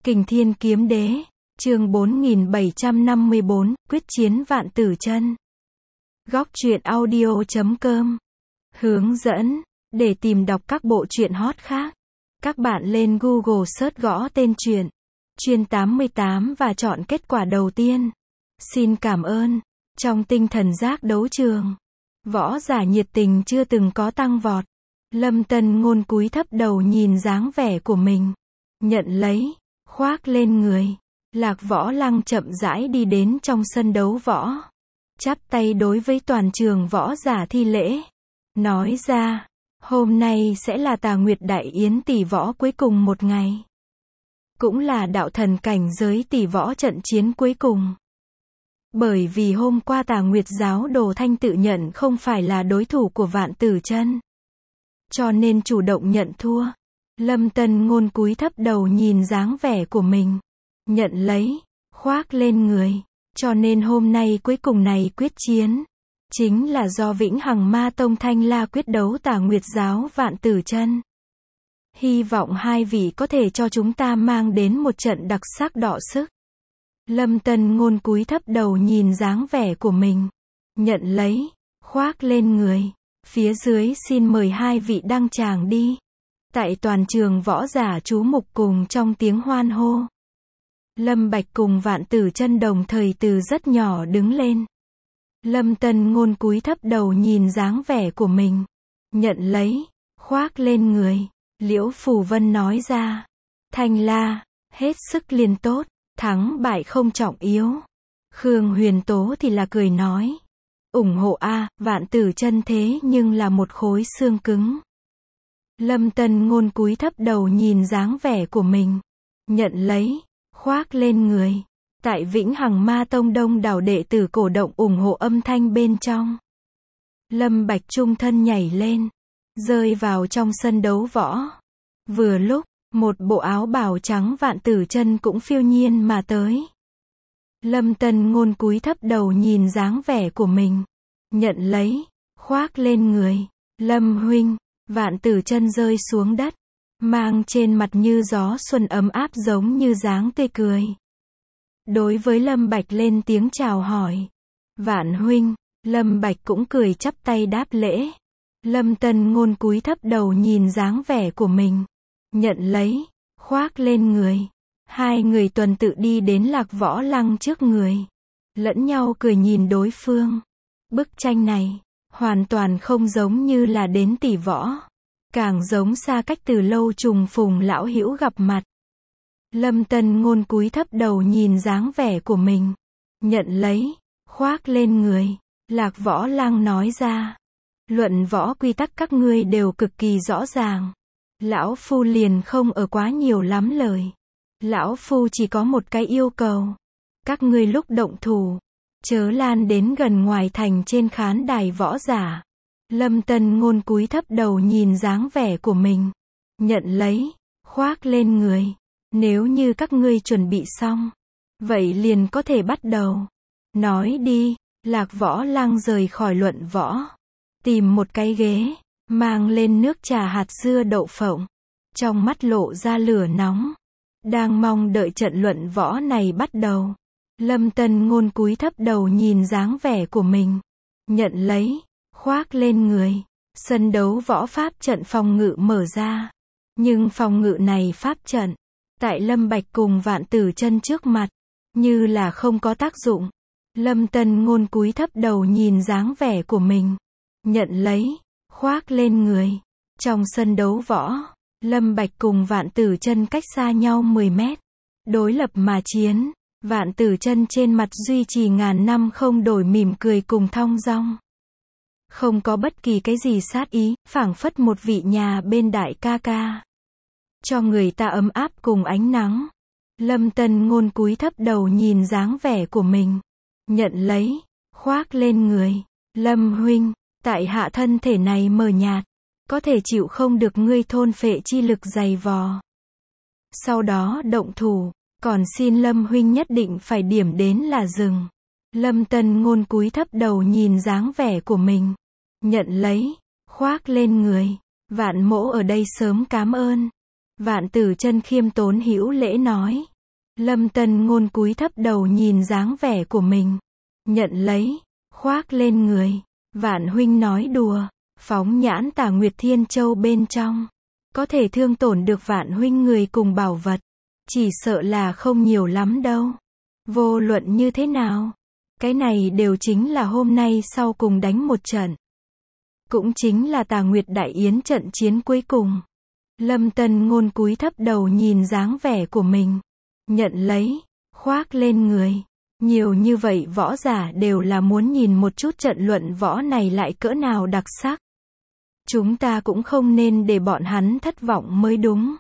Kình Thiên Kiếm Đế, chương 4754, quyết chiến vạn tử chân. Góc truyện audio.com. Hướng dẫn, để tìm đọc các bộ truyện hot khác, các bạn lên Google search gõ tên truyện, Chuyên 88 và chọn kết quả đầu tiên. Xin cảm ơn. Trong tinh thần giác đấu trường, võ giả nhiệt tình chưa từng có tăng vọt. Lâm Tân Ngôn cúi thấp đầu nhìn dáng vẻ của mình, nhận lấy, khoác lên người. Lạc Võ Lăng chậm rãi đi đến trong sân đấu võ, chắp tay đối với toàn trường võ giả thi lễ, nói ra, hôm nay sẽ là Tà Nguyệt Đại Yến tỷ võ cuối cùng một ngày, cũng là đạo thần cảnh giới tỷ võ trận chiến cuối cùng. Bởi vì hôm qua Tà Nguyệt giáo đồ Thanh tự nhận không phải là đối thủ của Vạn Tử Chân, cho nên chủ động nhận thua. Lâm Tân Ngôn cúi thấp đầu nhìn dáng vẻ của mình, nhận lấy, khoác lên người, cho nên hôm nay cuối cùng này quyết chiến, chính là do Vĩnh Hằng Ma Tông Thanh La quyết đấu Tà Nguyệt giáo Vạn Tử Chân. Hy vọng hai vị có thể cho chúng ta mang đến một trận đặc sắc đọ sức. Lâm Tân Ngôn cúi thấp đầu nhìn dáng vẻ của mình, nhận lấy, khoác lên người, phía dưới xin mời hai vị đăng tràng đi. Tại toàn trường võ giả chú mục cùng trong tiếng hoan hô, Lâm Bạch cùng Vạn Tử Chân đồng thời từ rất nhỏ đứng lên. Lâm Tân Ngôn cúi thấp đầu nhìn dáng vẻ của mình, nhận lấy, khoác lên người. Liễu Phù Vân nói ra, Thanh La, hết sức liền tốt, thắng bại không trọng yếu. Khương Huyền Tố thì là cười nói, ủng hộ a, Vạn Tử Chân thế nhưng là một khối xương cứng. Lâm Tân Ngôn cúi thấp đầu nhìn dáng vẻ của mình, nhận lấy, khoác lên người. Tại Vĩnh Hằng Ma Tông đông đảo đệ tử cổ động ủng hộ âm thanh bên trong. Lâm Bạch trung thân nhảy lên, rơi vào trong sân đấu võ. Vừa lúc, một bộ áo bào trắng Vạn Tử Chân cũng phiêu nhiên mà tới. Lâm Tân Ngôn cúi thấp đầu nhìn dáng vẻ của mình, nhận lấy, khoác lên người. Lâm huynh, Vạn Tử Chân rơi xuống đất, mang trên mặt như gió xuân ấm áp giống như dáng tươi cười. Đối với Lâm Bạch lên tiếng chào hỏi. Vạn huynh, Lâm Bạch cũng cười chắp tay đáp lễ. Lâm Tân Ngôn cúi thấp đầu nhìn dáng vẻ của mình, nhận lấy, khoác lên người. Hai người tuần tự đi đến Lạc Võ Lăng trước người, lẫn nhau cười nhìn đối phương. Bức tranh này hoàn toàn không giống như là đến tỷ võ, càng giống xa cách từ lâu trùng phùng lão hữu gặp mặt. Lâm Tân Ngôn cúi thấp đầu nhìn dáng vẻ của mình, nhận lấy, khoác lên người. Lạc Võ Lăng nói ra, luận võ quy tắc các ngươi đều cực kỳ rõ ràng, lão phu liền không ở quá nhiều lắm lời. Lão phu chỉ có một cái yêu cầu, các ngươi lúc động thủ, chớ lan đến gần ngoài thành trên khán đài võ giả. Lâm Tân Ngôn cúi thấp đầu nhìn dáng vẻ của mình, nhận lấy, khoác lên người. Nếu như các ngươi chuẩn bị xong, vậy liền có thể bắt đầu. Nói đi. Lạc Võ Lăng rời khỏi luận võ, tìm một cái ghế, mang lên nước trà hạt dưa đậu phộng, trong mắt lộ ra lửa nóng, đang mong đợi trận luận võ này bắt đầu. Lâm Tân Ngôn cúi thấp đầu nhìn dáng vẻ của mình, nhận lấy, khoác lên người. Sân đấu võ pháp trận phòng ngự mở ra, nhưng phòng ngự này pháp trận, tại Lâm Bạch cùng Vạn Tử Chân trước mặt, như là không có tác dụng. Lâm Tân Ngôn cúi thấp đầu nhìn dáng vẻ của mình, nhận lấy, khoác lên người. Trong sân đấu võ, Lâm Bạch cùng Vạn Tử Chân cách xa nhau 10 mét, đối lập mà chiến. Vạn Tử Chân trên mặt duy trì ngàn năm không đổi mỉm cười cùng thong dong, không có bất kỳ cái gì sát ý, phảng phất một vị nhà bên đại ca ca, cho người ta ấm áp cùng ánh nắng. Lâm Tân Ngôn cúi thấp đầu nhìn dáng vẻ của mình, nhận lấy, khoác lên người. Lâm huynh, tại hạ thân thể này mờ nhạt, có thể chịu không được ngươi thôn phệ chi lực dày vò. Sau đó động thủ, còn xin Lâm huynh nhất định phải điểm đến là dừng. Lâm Tân Ngôn cúi thấp đầu nhìn dáng vẻ của mình, nhận lấy, khoác lên người. Vạn mỗ ở đây sớm cám ơn. Vạn Tử Chân khiêm tốn hữu lễ nói. Lâm Tân Ngôn cúi thấp đầu nhìn dáng vẻ của mình. Nhận lấy, khoác lên người. Vạn huynh nói đùa, phóng nhãn Tà Nguyệt Thiên Châu bên trong. Có thể thương tổn được Vạn huynh người cùng bảo vật. Chỉ sợ là không nhiều lắm đâu. Vô luận như thế nào, cái này đều chính là hôm nay sau cùng đánh một trận. Cũng chính là Tà Nguyệt Đại Yến trận chiến cuối cùng. Lâm Tân Ngôn cúi thấp đầu nhìn dáng vẻ của mình. Nhận lấy, khoác lên người. Nhiều như vậy võ giả đều là muốn nhìn một chút trận luận võ này lại cỡ nào đặc sắc. Chúng ta cũng không nên để bọn hắn thất vọng mới đúng.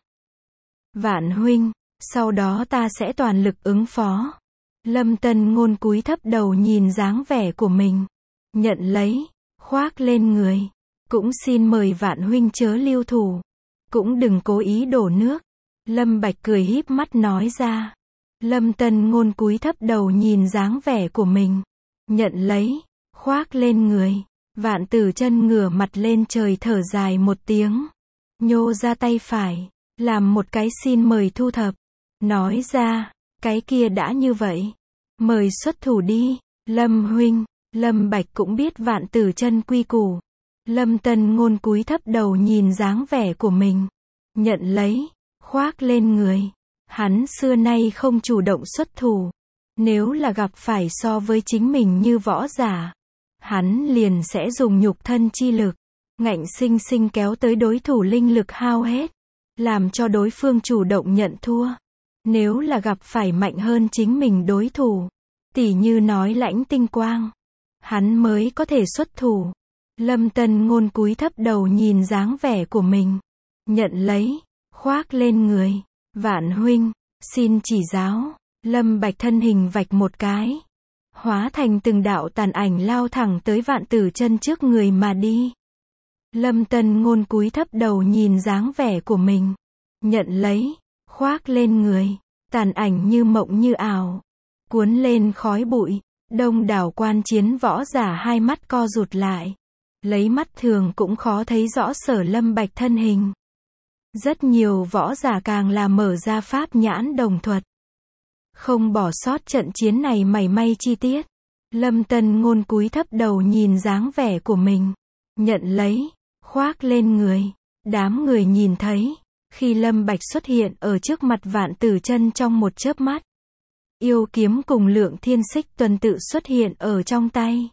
Vạn huynh, sau đó ta sẽ toàn lực ứng phó. Lâm Tân Ngôn cúi thấp đầu nhìn dáng vẻ của mình. Nhận lấy, khoác lên người. Cũng xin mời Vạn huynh chớ lưu thủ. Cũng đừng cố ý đổ nước. Lâm Bạch cười híp mắt nói ra. Lâm Tân Ngôn cúi thấp đầu nhìn dáng vẻ của mình. Nhận lấy, khoác lên người. Vạn Tử Chân ngửa mặt lên trời thở dài một tiếng. Nhô ra tay phải, làm một cái xin mời thu thập. Nói ra, cái kia đã như vậy. Mời xuất thủ đi, Lâm huynh. Lâm Bạch cũng biết Vạn Tử Chân quy củ. Lâm Tân Ngôn cúi thấp đầu nhìn dáng vẻ của mình. Nhận lấy, khoác lên người. Hắn xưa nay không chủ động xuất thủ. Nếu là gặp phải so với chính mình như võ giả, hắn liền sẽ dùng nhục thân chi lực, ngạnh sinh sinh kéo tới đối thủ linh lực hao hết, làm cho đối phương chủ động nhận thua. Nếu là gặp phải mạnh hơn chính mình đối thủ, tỉ như nói Lãnh Tinh Quang, hắn mới có thể xuất thủ. Lâm Tân Ngôn cúi thấp đầu nhìn dáng vẻ của mình. Nhận lấy, khoác lên người. Vạn huynh, xin chỉ giáo. Lâm Bạch thân hình vạch một cái, hóa thành từng đạo tàn ảnh lao thẳng tới Vạn Tử Chân trước người mà đi. Lâm Tân Ngôn cúi thấp đầu nhìn dáng vẻ của mình. Nhận lấy, khoác lên người. Tàn ảnh như mộng như ảo, cuốn lên khói bụi. Đông đảo quan chiến võ giả hai mắt co rụt lại. Lấy mắt thường cũng khó thấy rõ Sở Lâm Bạch thân hình. Rất nhiều võ giả càng là mở ra pháp nhãn đồng thuật. Không bỏ sót trận chiến này mảy may chi tiết. Lâm Tân Ngôn cúi thấp đầu nhìn dáng vẻ của mình. Nhận lấy, khoác lên người. Đám người nhìn thấy, khi Lâm Bạch xuất hiện ở trước mặt Vạn Tử Chân trong một chớp mắt. Yêu kiếm cùng Lượng Thiên Xích tuần tự xuất hiện ở trong tay.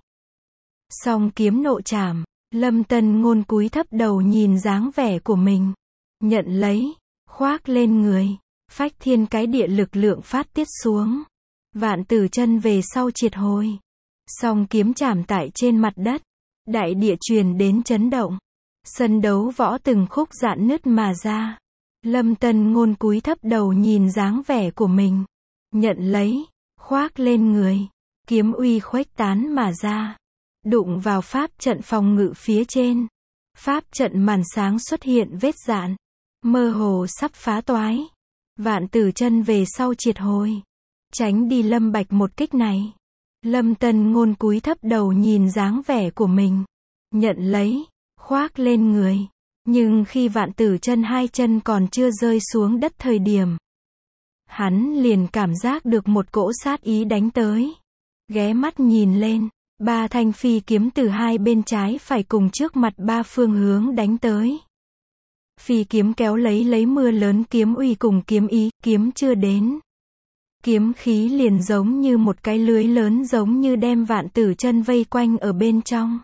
Song kiếm nộ trảm, Lâm Tân Ngôn cúi thấp đầu nhìn dáng vẻ của mình. Nhận lấy, khoác lên người. Phách thiên cái địa lực lượng phát tiết xuống. Vạn Tử Chân về sau triệt hồi. Song kiếm chạm tại trên mặt đất. Đại địa truyền đến chấn động. Sân đấu võ từng khúc rạn nứt mà ra. Lâm Tân Ngôn cúi thấp đầu nhìn dáng vẻ của mình. Nhận lấy, khoác lên người. Kiếm uy khuếch tán mà ra. Đụng vào pháp trận phòng ngự phía trên. Pháp trận màn sáng xuất hiện vết rạn. Mơ hồ sắp phá toái. Vạn Tử Chân về sau triệt hồi. Tránh đi Lâm Bạch một kích này. Lâm Tân Ngôn cúi thấp đầu nhìn dáng vẻ của mình. Nhận lấy, khoác lên người. Nhưng khi Vạn Tử Chân hai chân còn chưa rơi xuống đất thời điểm, hắn liền cảm giác được một cỗ sát ý đánh tới. Ghé mắt nhìn lên, ba thanh phi kiếm từ hai bên trái phải cùng trước mặt ba phương hướng đánh tới. Phi kiếm kéo lấy mưa lớn kiếm uy cùng kiếm ý, kiếm chưa đến. Kiếm khí liền giống như một cái lưới lớn giống như đem Vạn Tử Chân vây quanh ở bên trong.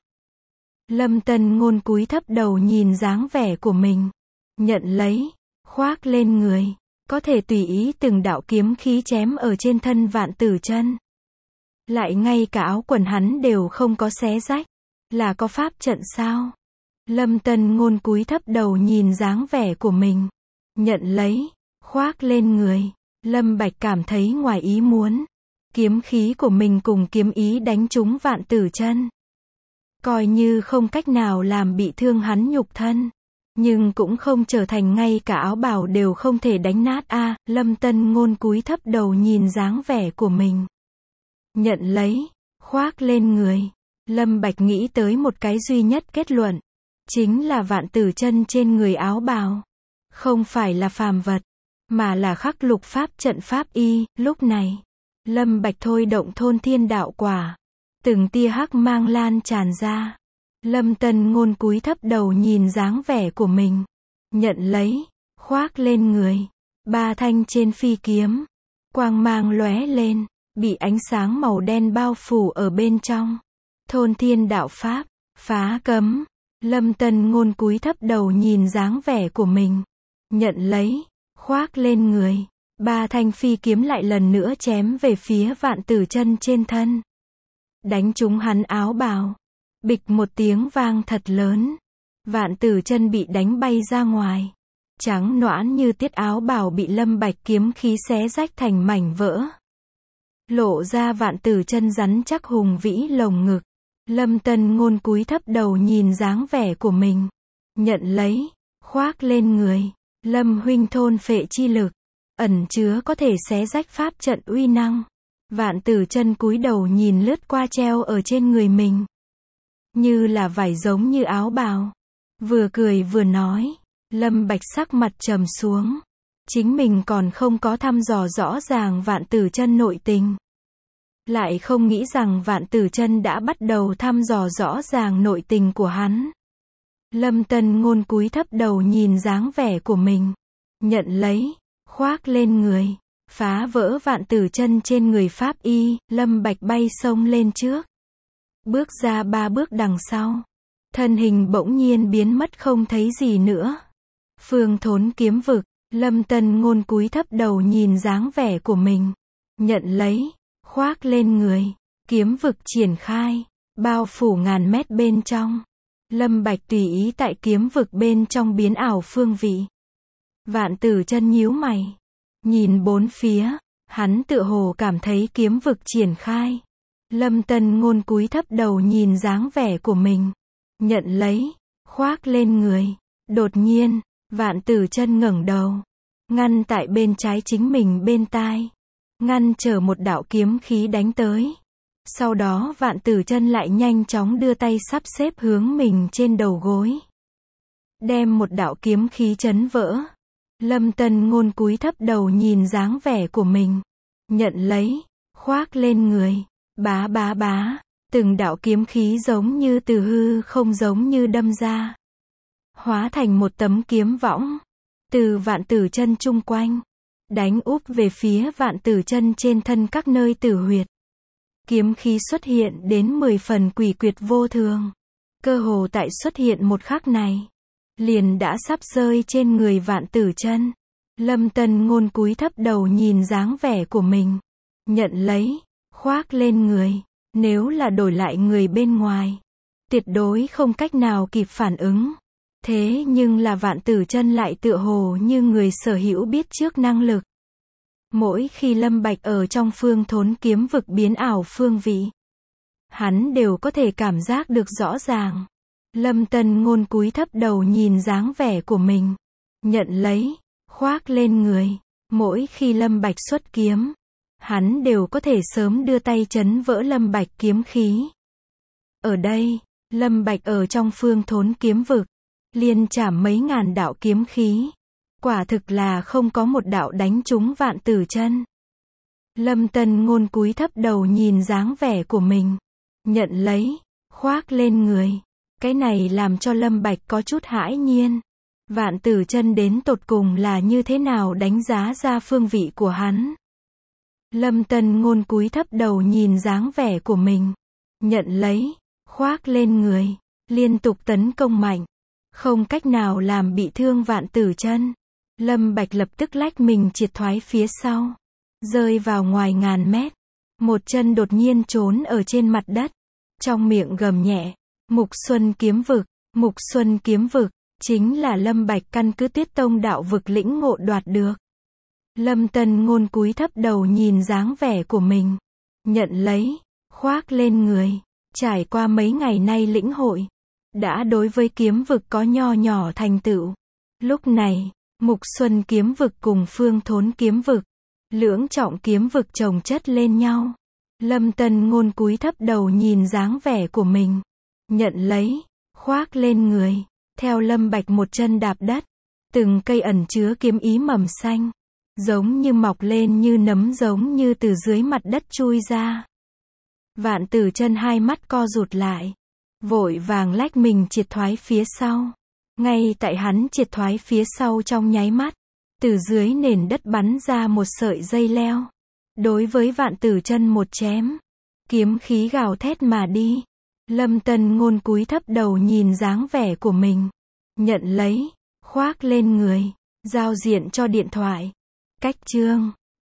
Lâm Tân Ngôn cúi thấp đầu nhìn dáng vẻ của mình. Nhận lấy, khoác lên người. Có thể tùy ý từng đạo kiếm khí chém ở trên thân Vạn Tử Chân. Lại ngay cả áo quần hắn đều không có xé rách. Là có pháp trận sao? Lâm Tân Ngôn cúi thấp đầu nhìn dáng vẻ của mình. Nhận lấy, khoác lên người. Lâm Bạch cảm thấy ngoài ý muốn. Kiếm khí của mình cùng kiếm ý đánh trúng Vạn Tử Chân. Coi như không cách nào làm bị thương hắn nhục thân. Nhưng cũng không trở thành ngay cả áo bào đều không thể đánh nát a. Lâm Tân Ngôn cúi thấp đầu nhìn dáng vẻ của mình. Nhận lấy, khoác lên người. Lâm Bạch nghĩ tới một cái duy nhất kết luận. Chính là Vạn Tử Chân trên người áo bào. Không phải là phàm vật. mà là khắc lục pháp trận pháp y. Lúc này, Lâm Bạch thôi động thôn thiên đạo quả, từng tia hắc mang lan tràn ra. Lâm Tân Ngôn cúi thấp đầu nhìn dáng vẻ của mình, nhận lấy, khoác lên người. 3 thanh trên phi kiếm, quang mang lóe lên, bị ánh sáng màu đen bao phủ ở bên trong. Thôn thiên đạo pháp, phá cấm. Lâm Tân Ngôn cúi thấp đầu nhìn dáng vẻ của mình, nhận lấy, khoác lên người. 3 thanh phi kiếm lại lần nữa chém về phía Vạn Tử Chân trên thân, đánh trúng hắn áo bào. Bịch một tiếng vang thật lớn, Vạn Tử Chân bị đánh bay ra ngoài, trắng nõn như tiết áo bào bị Lâm Bạch kiếm khí xé rách thành mảnh vỡ, lộ ra Vạn Tử Chân rắn chắc hùng vĩ lồng ngực. Lâm Tân Ngôn cúi thấp đầu nhìn dáng vẻ của mình, nhận lấy, khoác lên người. Lâm huynh thôn phệ chi lực, ẩn chứa có thể xé rách pháp trận uy năng. Vạn Tử Chân cúi đầu nhìn lướt qua treo ở trên người mình, như là vải giống như áo bào, vừa cười vừa nói. Lâm Bạch sắc mặt trầm xuống, chính mình còn không có thăm dò rõ ràng Vạn Tử Chân nội tình, lại không nghĩ rằng Vạn Tử Chân đã bắt đầu thăm dò rõ ràng nội tình của hắn. Lâm Tân Ngôn cúi thấp đầu nhìn dáng vẻ của mình, nhận lấy, khoác lên người, phá vỡ Vạn Tử Chân trên người pháp y. Lâm Bạch bay xông lên trước, bước ra 3 bước đằng sau, thân hình bỗng nhiên biến mất không thấy gì nữa. Phương Thốn kiếm vực. Lâm Tân Ngôn cúi thấp đầu nhìn dáng vẻ của mình, nhận lấy, khoác lên người. Kiếm vực triển khai, bao phủ ngàn mét bên trong. Lâm Bạch tùy ý tại kiếm vực bên trong biến ảo phương vị. Vạn Tử Chân nhíu mày, nhìn bốn phía, hắn tựa hồ cảm thấy kiếm vực triển khai. Lâm Tân Ngôn cúi thấp đầu nhìn dáng vẻ của mình, nhận lấy, khoác lên người. Đột nhiên, Vạn Tử Chân ngẩng đầu, ngăn tại bên trái chính mình bên tai, ngăn trở một đạo kiếm khí đánh tới. Sau đó Vạn Tử Chân lại nhanh chóng đưa tay sắp xếp hướng mình trên đầu gối, đem một đạo kiếm khí chấn vỡ. Lâm Tân Ngôn cúi thấp đầu nhìn dáng vẻ của mình, nhận lấy, khoác lên người. Bá bá bá, từng đạo kiếm khí giống như từ hư không giống như đâm ra, hóa thành một tấm kiếm võng, từ Vạn Tử Chân chung quanh, đánh úp về phía Vạn Tử Chân trên thân các nơi tử huyệt. Kiếm khí xuất hiện đến 10 phần quỷ quyệt vô thường, cơ hồ tại xuất hiện một khắc này, liền đã sắp rơi trên người Vạn Tử Chân. Lâm Tân Ngôn cúi thấp đầu nhìn dáng vẻ của mình, nhận lấy, khoác lên người. Nếu là đổi lại người bên ngoài, tuyệt đối không cách nào kịp phản ứng. Thế nhưng là Vạn Tử Chân lại tựa hồ như người sở hữu biết trước năng lực. Mỗi khi Lâm Bạch ở trong Phương Thốn kiếm vực biến ảo phương vị, hắn đều có thể cảm giác được rõ ràng. Lâm Tân Ngôn cúi thấp đầu nhìn dáng vẻ của mình, nhận lấy, khoác lên người. Mỗi khi Lâm Bạch xuất kiếm, hắn đều có thể sớm đưa tay chấn vỡ Lâm Bạch kiếm khí. Ở đây, Lâm Bạch ở trong Phương Thốn kiếm vực, liên chảm mấy ngàn đạo kiếm khí, quả thực là không có một đạo đánh trúng Vạn Tử Chân. Lâm Tân Ngôn cúi thấp đầu nhìn dáng vẻ của mình, nhận lấy, khoác lên người. Cái này làm cho Lâm Bạch có chút hãi nhiên. Vạn Tử Chân đến tột cùng là như thế nào đánh giá ra phương vị của hắn. Lâm Tân Ngôn cúi thấp đầu nhìn dáng vẻ của mình, nhận lấy, khoác lên người, liên tục tấn công mạnh, không cách nào làm bị thương Vạn Tử Chân. Lâm Bạch lập tức lách mình triệt thoái phía sau, rơi vào ngoài ngàn mét, một chân đột nhiên trốn ở trên mặt đất, trong miệng gầm nhẹ, Mục Xuân kiếm vực. Mục Xuân kiếm vực chính là Lâm Bạch căn cứ Tuyết Tông đạo vực lĩnh ngộ đoạt được. Lâm Tân Ngôn cúi thấp đầu nhìn dáng vẻ của mình, nhận lấy, khoác lên người. Trải qua mấy ngày nay lĩnh hội, đã đối với kiếm vực có nho nhỏ thành tựu. Lúc này, Mục Xuân kiếm vực cùng Phương Thốn kiếm vực, lưỡng trọng kiếm vực chồng chất lên nhau. Lâm Tân Ngôn cúi thấp đầu nhìn dáng vẻ của mình, nhận lấy, khoác lên người. Theo Lâm Bạch một chân đạp đất, từng cây ẩn chứa kiếm ý mầm xanh, giống như mọc lên như nấm, giống như từ dưới mặt đất chui ra. Vạn Tử Chân hai mắt co rụt lại, vội vàng lách mình triệt thoái phía sau. Ngay tại hắn triệt thoái phía sau trong nháy mắt, từ dưới nền đất bắn ra một sợi dây leo. Đối với Vạn Tử Chân một chém, kiếm khí gào thét mà đi. Lâm Tân Ngôn cúi thấp đầu nhìn dáng vẻ của mình, nhận lấy, khoác lên người, giao diện cho điện thoại. Cách chương